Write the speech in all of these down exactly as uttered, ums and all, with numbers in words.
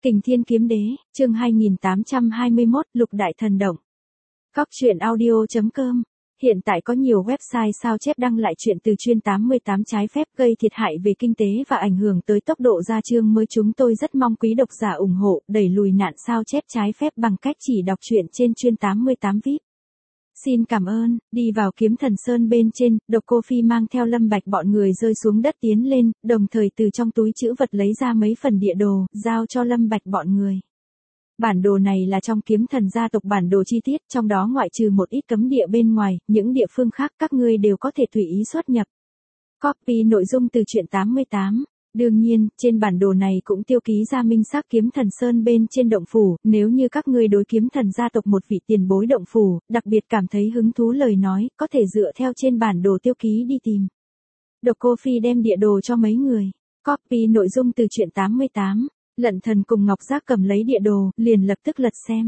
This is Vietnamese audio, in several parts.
Kình Thiên Kiếm Đế, chương hai nghìn tám trăm hai mươi mốt, Lục Đại Thần Động. Cóc truyện audio chấm com. Hiện tại có nhiều website sao chép đăng lại chuyện từ chuyên tám mươi tám trái phép gây thiệt hại về kinh tế và ảnh hưởng tới tốc độ ra chương mới. Chúng tôi rất mong quý độc giả ủng hộ, đẩy lùi nạn sao chép trái phép bằng cách chỉ đọc truyện trên chuyên tám mươi tám vê i pê. Xin cảm ơn. Đi vào Kiếm Thần Sơn bên trên, Độc Cô Phi mang theo Lâm Bạch bọn người rơi xuống đất tiến lên, đồng thời từ trong túi trữ vật lấy ra mấy phần địa đồ, giao cho Lâm Bạch bọn người. Bản đồ này là trong Kiếm Thần gia tộc bản đồ chi tiết, trong đó ngoại trừ một ít cấm địa bên ngoài, những địa phương khác các ngươi đều có thể tùy ý xuất nhập. Copy nội dung từ truyện tám mươi tám. Đương nhiên, trên bản đồ này cũng tiêu ký ra minh xác Kiếm Thần Sơn bên trên động phủ, nếu như các ngươi đối Kiếm Thần gia tộc một vị tiền bối động phủ, đặc biệt cảm thấy hứng thú lời nói, có thể dựa theo trên bản đồ tiêu ký đi tìm. Độc Cô Phi đem địa đồ cho mấy người. Copy nội dung từ truyện tám mươi tám. Lận Thần cùng Ngọc Giác cầm lấy địa đồ, liền lập tức lật xem.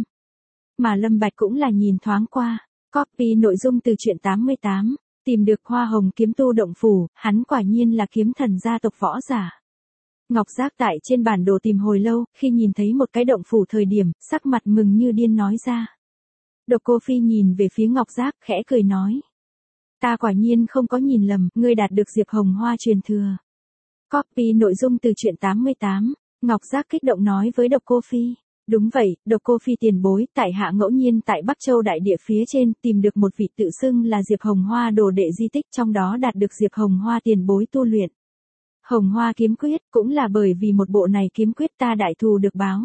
Mà Lâm Bạch cũng là nhìn thoáng qua. Copy nội dung từ truyện tám mươi tám. Tìm được Hoa Hồng kiếm tu động phủ, hắn quả nhiên là Kiếm Thần gia tộc võ giả. Ngọc Giác tại trên bản đồ tìm hồi lâu, khi nhìn thấy một cái động phủ thời điểm, sắc mặt mừng như điên nói ra. Độc Cô Phi nhìn về phía Ngọc Giác, khẽ cười nói. Ta quả nhiên không có nhìn lầm, ngươi đạt được Diệp Hồng Hoa truyền thừa. Copy nội dung từ truyện tám mươi tám. Ngọc Giác kích động nói với Độc Cô Phi. Đúng vậy, Độc Cô Phi tiền bối, tại hạ ngẫu nhiên tại Bắc Châu đại địa phía trên tìm được một vị tự xưng là Diệp Hồng Hoa đồ đệ di tích, trong đó đạt được Diệp Hồng Hoa tiền bối tu luyện. Hồng Hoa kiếm quyết, cũng là bởi vì một bộ này kiếm quyết ta đại thù được báo.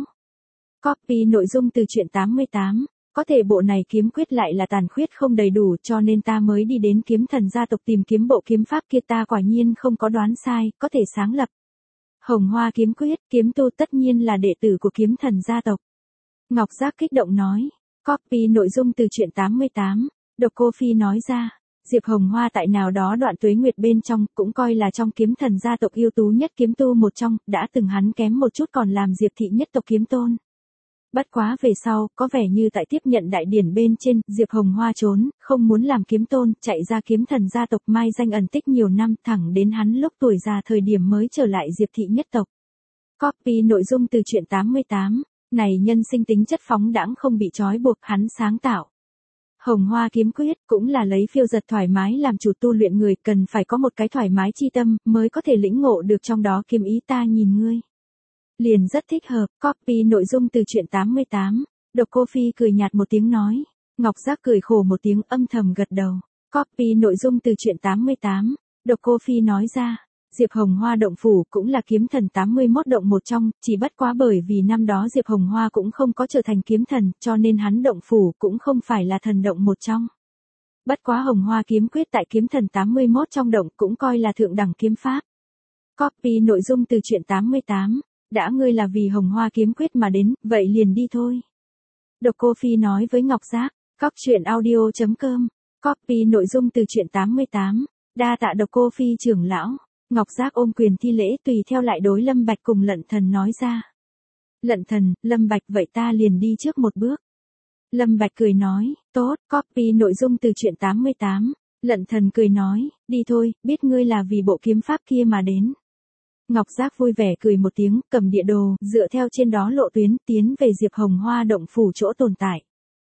Copy nội dung từ truyện tám mươi tám. Có thể bộ này kiếm quyết lại là tàn khuyết không đầy đủ, cho nên ta mới đi đến Kiếm Thần gia tộc tìm kiếm bộ kiếm pháp kia. Ta quả nhiên không có đoán sai, có thể sáng lập Hồng Hoa kiếm quyết, kiếm tu tất nhiên là đệ tử của Kiếm Thần gia tộc. Ngọc Giác kích động nói. Copy nội dung từ truyện tám mươi tám. Độc Cô Phi nói ra. Diệp Hồng Hoa tại nào đó đoạn tuế nguyệt bên trong, cũng coi là trong Kiếm Thần gia tộc ưu tú nhất kiếm tu một trong, đã từng hắn kém một chút còn làm Diệp thị nhất tộc kiếm tôn. Bất quá về sau, có vẻ như tại tiếp nhận đại điển bên trên, Diệp Hồng Hoa trốn, không muốn làm kiếm tôn, chạy ra Kiếm Thần gia tộc mai danh ẩn tích nhiều năm, thẳng đến hắn lúc tuổi già thời điểm mới trở lại Diệp thị nhất tộc. Copy nội dung từ truyện tám mươi tám. Này nhân sinh tính chất phóng đãng không bị trói buộc, hắn sáng tạo Hồng Hoa kiếm quyết, cũng là lấy phiêu giật thoải mái làm chủ tu luyện. Người cần phải có một cái thoải mái chi tâm, mới có thể lĩnh ngộ được trong đó kiếm ý. Ta nhìn ngươi liền rất thích hợp. Copy nội dung từ truyện tám mươi tám. Độc Cô Phi cười nhạt một tiếng nói. Ngọc Giác cười khổ một tiếng, âm thầm gật đầu. Copy nội dung từ truyện tám mươi tám. Độc Cô Phi nói ra. Diệp Hồng Hoa động phủ cũng là Kiếm Thần tám mươi mốt động một trong, chỉ bất quá bởi vì năm đó Diệp Hồng Hoa cũng không có trở thành kiếm thần, cho nên hắn động phủ cũng không phải là thần động một trong. Bất quá Hồng Hoa kiếm quyết tại Kiếm Thần tám mươi mốt trong động cũng coi là thượng đẳng kiếm pháp. Copy nội dung từ truyện tám mươi tám. Đã ngươi là vì Hồng Hoa kiếm quyết mà đến, vậy liền đi thôi. Độc Cô Phi nói với Ngọc Giác. Cóc truyện audio chấm com. Copy nội dung từ truyện tám mươi tám. Đa tạ Độc Cô Phi trưởng lão. Ngọc Giác ôm quyền thi lễ, tùy theo lại đối Lâm Bạch cùng Lận Thần nói ra. Lận Thần, Lâm Bạch, vậy ta liền đi trước một bước. Lâm Bạch cười nói. Tốt. Copy nội dung từ truyện tám mươi tám. Lận Thần cười nói. Đi thôi, biết ngươi là vì bộ kiếm pháp kia mà đến. Ngọc Giác vui vẻ cười một tiếng, cầm địa đồ, dựa theo trên đó lộ tuyến, tiến về Diệp Hồng Hoa động phủ chỗ tồn tại.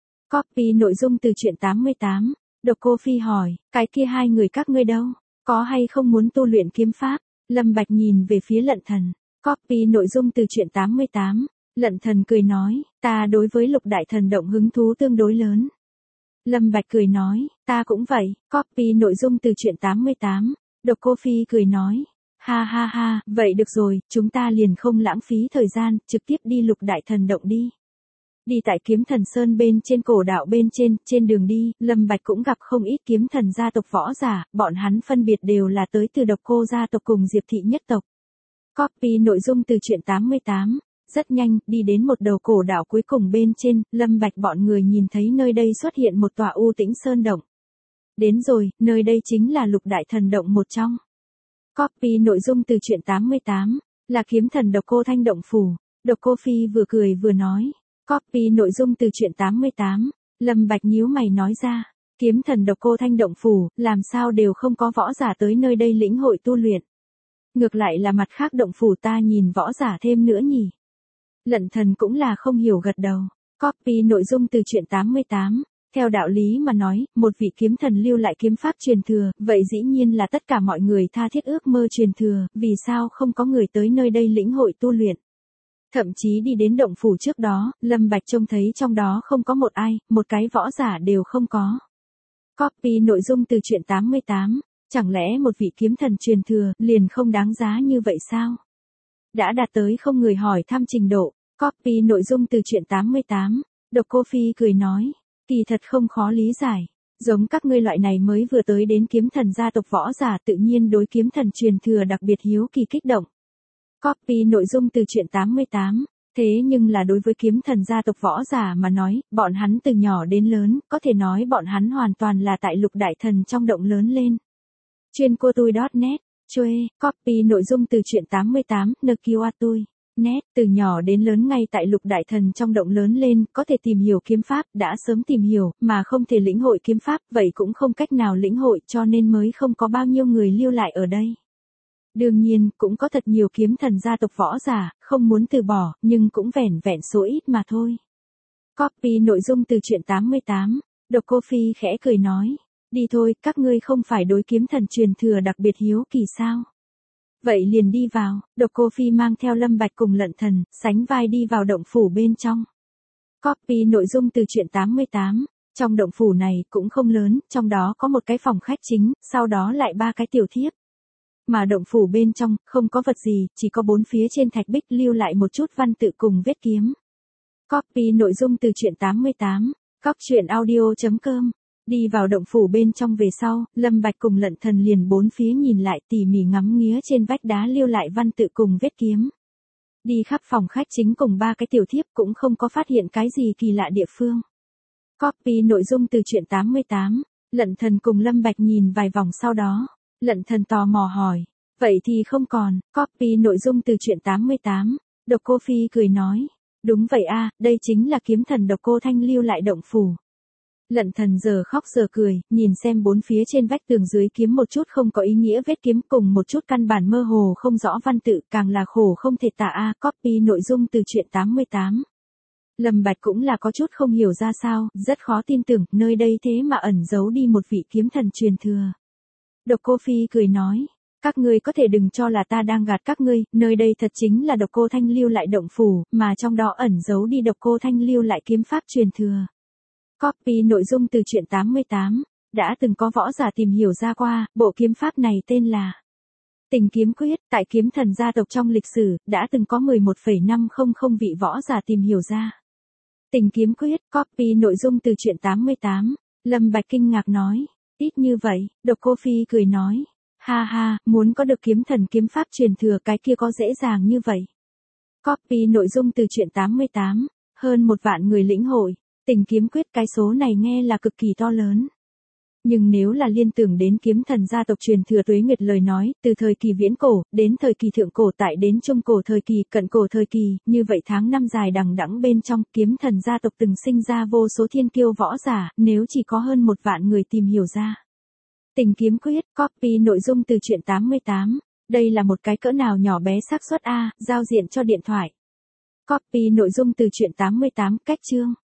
Copy nội dung từ truyện tám mươi tám. Độc Cô Phi hỏi, cái kia hai người các ngươi đâu? Có hay không muốn tu luyện kiếm pháp? Lâm Bạch nhìn về phía Lận Thần. Copy nội dung từ truyện tám mươi tám. Lận Thần cười nói, ta đối với Lục Đại Thần Động hứng thú tương đối lớn. Lâm Bạch cười nói, ta cũng vậy. Copy nội dung từ truyện tám mươi tám. Độc Cô Phi cười nói. Ha ha ha, vậy được rồi, chúng ta liền không lãng phí thời gian, trực tiếp đi Lục Đại Thần Động đi. Đi tại Kiếm Thần Sơn bên trên cổ đạo bên trên, trên đường đi, Lâm Bạch cũng gặp không ít Kiếm Thần gia tộc võ giả, bọn hắn phân biệt đều là tới từ Độc Cô gia tộc cùng Diệp thị nhất tộc. Copy nội dung từ truyện tám mươi tám. Rất nhanh, đi đến một đầu cổ đạo cuối cùng bên trên, Lâm Bạch bọn người nhìn thấy nơi đây xuất hiện một tòa u tĩnh sơn động. Đến rồi, nơi đây chính là Lục Đại Thần Động một trong. Copy nội dung từ truyện tám mươi tám. Là Kiếm Thần Độc Cô Thanh động phủ. Độc Cô Phi vừa cười vừa nói. Copy nội dung từ truyện tám mươi tám. Lâm Bạch nhíu mày nói ra. Kiếm Thần Độc Cô Thanh động phủ, làm sao đều không có võ giả tới nơi đây lĩnh hội tu luyện. Ngược lại là mặt khác động phủ ta nhìn võ giả thêm nữa nhỉ. Lận Thần cũng là không hiểu gật đầu. Copy nội dung từ truyện tám mươi tám. Theo đạo lý mà nói, một vị kiếm thần lưu lại kiếm pháp truyền thừa, vậy dĩ nhiên là tất cả mọi người tha thiết ước mơ truyền thừa, vì sao không có người tới nơi đây lĩnh hội tu luyện. Thậm chí đi đến động phủ trước đó, Lâm Bạch trông thấy trong đó không có một ai, một cái võ giả đều không có. Copy nội dung từ truyện tám mươi tám. Chẳng lẽ một vị kiếm thần truyền thừa, liền không đáng giá như vậy sao? Đã đạt tới không người hỏi thăm trình độ. Copy nội dung từ truyện tám mươi tám. Độc Cô Phi cười nói. Kỳ thật không khó lý giải. Giống các ngươi loại này mới vừa tới đến kiếm thần gia tộc võ giả tự nhiên đối kiếm thần truyền thừa đặc biệt hiếu kỳ kích động. Copy nội dung từ truyện tám mươi tám. Thế nhưng là đối với kiếm thần gia tộc võ giả mà nói, bọn hắn từ nhỏ đến lớn, có thể nói bọn hắn hoàn toàn là tại lục đại thần trong động lớn lên. Chuyên cô tui chấm net, chuê, copy nội dung từ truyện tám mươi tám, nqatui. Net, từ nhỏ đến lớn ngay tại lục đại thần trong động lớn lên, có thể tìm hiểu kiếm pháp, đã sớm tìm hiểu, mà không thể lĩnh hội kiếm pháp, vậy cũng không cách nào lĩnh hội cho nên mới không có bao nhiêu người lưu lại ở đây. Đương nhiên, cũng có thật nhiều kiếm thần gia tộc võ giả, không muốn từ bỏ, nhưng cũng vẻn vẹn số ít mà thôi. Copy nội dung từ truyện tám mươi tám, Độc Cô Phi khẽ cười nói, đi thôi, các ngươi không phải đối kiếm thần truyền thừa đặc biệt hiếu kỳ sao? Vậy liền đi vào. Độc Cô Phi mang theo Lâm Bạch cùng Lận Thần, sánh vai đi vào động phủ bên trong. Copy nội dung từ truyện tám mươi tám. Trong động phủ này cũng không lớn, trong đó có một cái phòng khách chính, sau đó lại ba cái tiểu thiếp. Mà động phủ bên trong, không có vật gì, chỉ có bốn phía trên thạch bích lưu lại một chút văn tự cùng vết kiếm. Copy nội dung từ truyện tám mươi tám. Cóc truyện audio chấm com. Đi vào động phủ bên trong về sau, Lâm Bạch cùng Lận Thần liền bốn phía nhìn lại tỉ mỉ ngắm nghía trên vách đá lưu lại văn tự cùng vết kiếm. Đi khắp phòng khách chính cùng ba cái tiểu thiếp cũng không có phát hiện cái gì kỳ lạ địa phương. Copy nội dung từ truyện tám mươi tám. Lận Thần cùng Lâm Bạch nhìn vài vòng sau đó. Lận Thần tò mò hỏi. Vậy thì không còn. Copy nội dung từ truyện tám mươi tám. Độc Cô Phi cười nói. Đúng vậy a, đây chính là kiếm thần Độc Cô Thanh lưu lại động phủ. Lận Thần giờ khóc giờ cười, nhìn xem bốn phía trên vách tường dưới kiếm một chút không có ý nghĩa vết kiếm cùng một chút căn bản mơ hồ không rõ văn tự, càng là khổ không thể tả a. Copy nội dung từ truyện tám mươi tám. Lâm Bạch cũng là có chút không hiểu ra sao, rất khó tin tưởng, nơi đây thế mà ẩn giấu đi một vị kiếm thần truyền thừa. Độc Cô Phi cười nói, các ngươi có thể đừng cho là ta đang gạt các ngươi, nơi đây thật chính là Độc Cô Thanh lưu lại động phủ, mà trong đó ẩn giấu đi Độc Cô Thanh lưu lại kiếm pháp truyền thừa. Copy nội dung từ truyện tám mươi tám. Đã từng có võ giả tìm hiểu ra qua, bộ kiếm pháp này tên là Tình Kiếm Quyết, tại kiếm thần gia tộc trong lịch sử, đã từng có mười một phẩy năm trăm vị võ giả tìm hiểu ra. Tình Kiếm Quyết, copy nội dung từ truyện tám mươi tám. Lâm Bạch kinh ngạc nói, ít như vậy. Độc Cô Phi cười nói, ha ha, muốn có được kiếm thần kiếm pháp truyền thừa cái kia có dễ dàng như vậy. Copy nội dung từ truyện tám mươi tám. Hơn một vạn người lĩnh hội. Tình Kiếm Quyết cái số này nghe là cực kỳ to lớn. Nhưng nếu là liên tưởng đến kiếm thần gia tộc truyền thừa Tuế Nguyệt lời nói, từ thời kỳ viễn cổ, đến thời kỳ thượng cổ tại đến trung cổ thời kỳ, cận cổ thời kỳ, như vậy tháng năm dài đằng đẵng bên trong, kiếm thần gia tộc từng sinh ra vô số thiên kiêu võ giả, nếu chỉ có hơn một vạn người tìm hiểu ra. Tình Kiếm Quyết, copy nội dung từ truyện tám mươi tám. Đây là một cái cỡ nào nhỏ bé xác suất a, giao diện cho điện thoại. Copy nội dung từ truyện tám mươi tám, cách chương.